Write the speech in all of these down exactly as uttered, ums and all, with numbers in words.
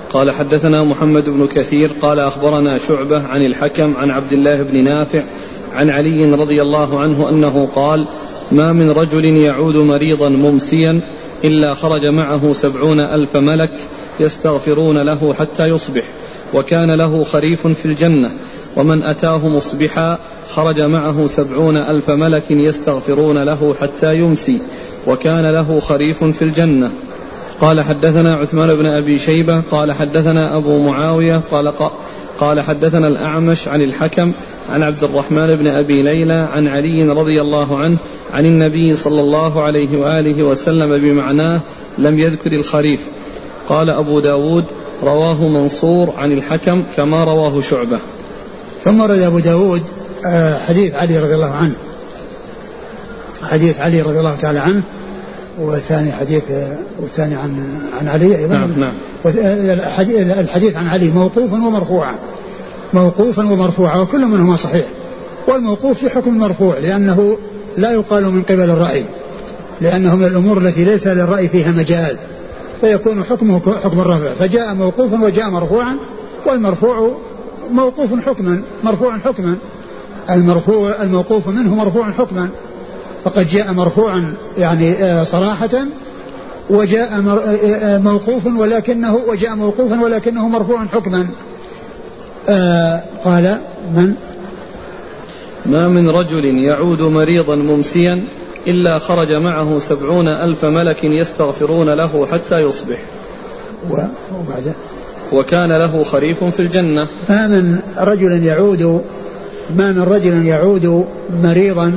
قال حدثنا محمد بن كثير قال أخبرنا شعبة عن الحكم عن عبد الله بن نافع عن علي رضي الله عنه أنه قال ما من رجل يعود مريضا ممسيا إلا خرج معه سبعون ألف ملك يستغفرون له حتى يصبح وكان له خريف في الجنة ومن أتاه مصبحا خرج معه سبعون ألف ملك يستغفرون له حتى يمسي وكان له خريف في الجنة. قال حدثنا عثمان بن أبي شيبة قال حدثنا أبو معاوية قال, قال حدثنا الأعمش عن الحكم عن عبد الرحمن بن أبي ليلى عن علي رضي الله عنه عن النبي صلى الله عليه وآله وسلم بمعناه لم يذكر الخريف. قال أبو داود رواه منصور عن الحكم كما رواه شعبة. ثم رد أبو داود حديث علي رضي الله عنه حديث علي رضي الله تعالى عنه والثاني حديث والثاني عن عن علي أيضا. نعم نعم. الحديث عن علي موقوفا ومرفوعا موقوفا ومرفوعا وكل منهما صحيح. والموقوف في حكم المرفوع لأنه لا يقال من قبل الرأي لأنه من الأمور التي ليس للرأي فيها مجال فيكون حكمه حكم الرفع فجاء موقوفا وجاء مرفوعا والمرفوع موقوف حكما مرفوع حكما المرفوع الموقوف منه مرفوع حكما فقد جاء مرفوعا يعني صراحة وجاء موقوفا ولكنه وجاء موقوفا ولكنه مرفوع حكما. آه قال من ما من رجل يعود مريضا ممسيا إلا خرج معه سبعون ألف ملك يستغفرون له حتى يصبح وبعده وكان له خريف في الجنة. ما من رجل يعود ما من رجل يعود مريضا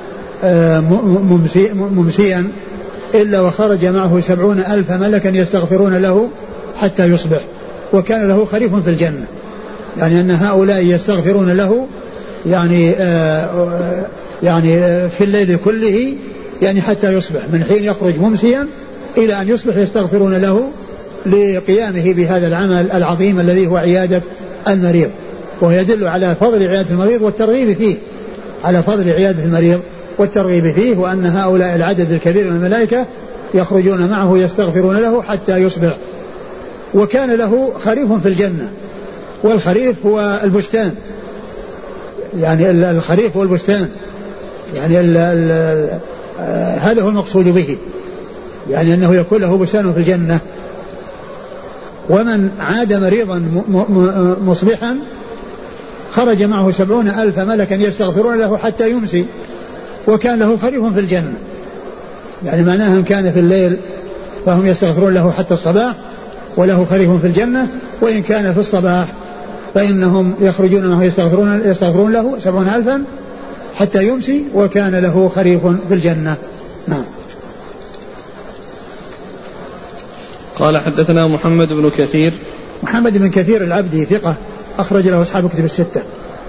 ممسي ممسيا إلا وخرج معه سبعون ألف ملكا يستغفرون له حتى يصبح وكان له خريف في الجنة يعني أن هؤلاء يستغفرون له يعني آه يعني في الليل كله يعني حتى يصبح من حين يخرج ممسيا إلى أن يصبح يستغفرون له لقيامه بهذا العمل العظيم الذي هو عيادة المريض ويدل على فضل عيادة المريض والترغيب فيه على فضل عيادة المريض والترغيب فيه وأن هؤلاء العدد الكبير من الملائكة يخرجون معه يستغفرون له حتى يصبح وكان له خريف في الجنة. والخريف هو البستان يعني الخريف هو البستان يعني ال ال هذا هو المقصود به يعني أنه يكون له بستان في الجنة. ومن عاد مريضا مصبحا خرج معه سبعون ألف ملكا يستغفرون له حتى يمسي وكان له خريف في الجنة يعني معناها إن كان في الليل فهم يستغفرون له حتى الصباح وله خريف في الجنة وإن كان في الصباح فإنهم يخرجون معه يستغفرون, يستغفرون له سبعون ألفا حتى يمسي وكان له خريف في الجنة. نعم. قال حدثنا محمد بن كثير محمد بن كثير العبدي ثقة أخرج له أصحاب كتب الستة.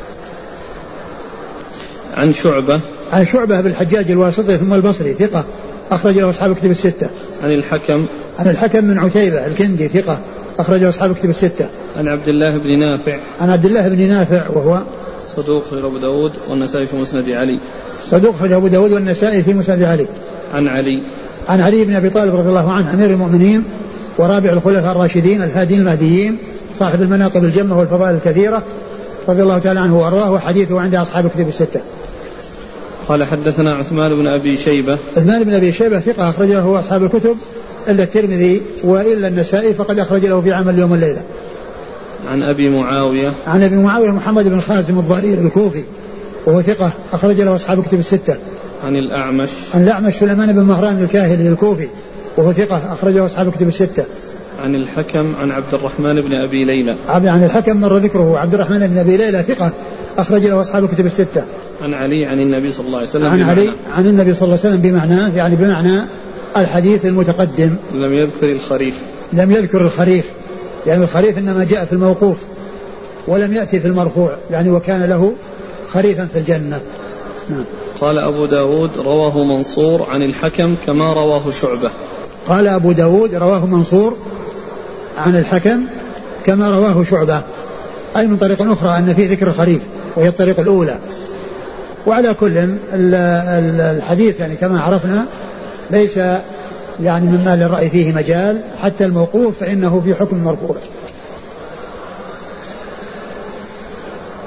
عن شعبة عن شعبة بالحجاج الواسطي ثم البصري ثقة أخرج له أصحاب كتب الستة. عن الحكم عن الحكم من عتيبة الكندي ثقة أخرج له أصحاب كتب الستة. عن عبد الله بن نافع عن عبد الله بن نافع وهو صدوق أخرج أبو داود والنسائي في مسند علي صدوق أخرج أبو داود والنسائي في مسند علي. عن علي عن علي بن أبي طالب رضي الله عنه أمير المؤمنين ورابع الخلفاء الراشدين الهادين المهديين صاحب المناقب الجمة والفضائل الكثيرة رضي الله تعالى عنه وأرضاه وحديثه عند أصحاب كتب الستة. قال حدثنا عثمان بن أبي شيبة عثمان بن أبي شيبة ثقة أخرج له أصحاب الكتب إلا الترمذي وإلا النسائي فقد أخرج له في عمل اليوم والليلة. عن أبي معاوية عن أبي معاوية محمد بن خازم الضرير الكوفي وهو ثقة أخرج له أصحاب كتب الستة. عن الأعمش عن الأعمش سليمان بن مهران الكاهلي الكوفي وهو ثقة أخرج له أصحاب كتب الستة. عن الحكم عن عبد الرحمن بن أبي ليلى عن الحكم مر ذكره عبد الرحمن بن أبي ليلى ثقة أخرج له أصحاب كتب الستة. عن علي عن النبي صلى الله عليه وسلم عن علي عن النبي صلى الله عليه وسلم بمعناه يعني بمعنى الحديث المتقدم. لم يذكر الخريف لم يذكر الخريف يعني الخريف إنما جاء في الموقوف ولم يأتي في المرفوع يعني وكان له خريفا في الجنة. نعم. قال أبو داود رواه منصور عن الحكم كما رواه شعبة. قال أبو داود رواه منصور عن الحكم كما رواه شعبة أي من طريق أخرى أن في ذكر الخريف وهي الطريق الأولى. وعلى كل الحديث يعني كما عرفنا ليس يعني مما للرأي فيه مجال حتى الموقوف فإنه في حكم المرفوع.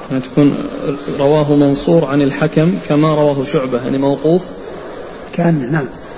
يعني تكون رواه منصور عن الحكم كما رواه شعبة يعني موقوف. كان نعم.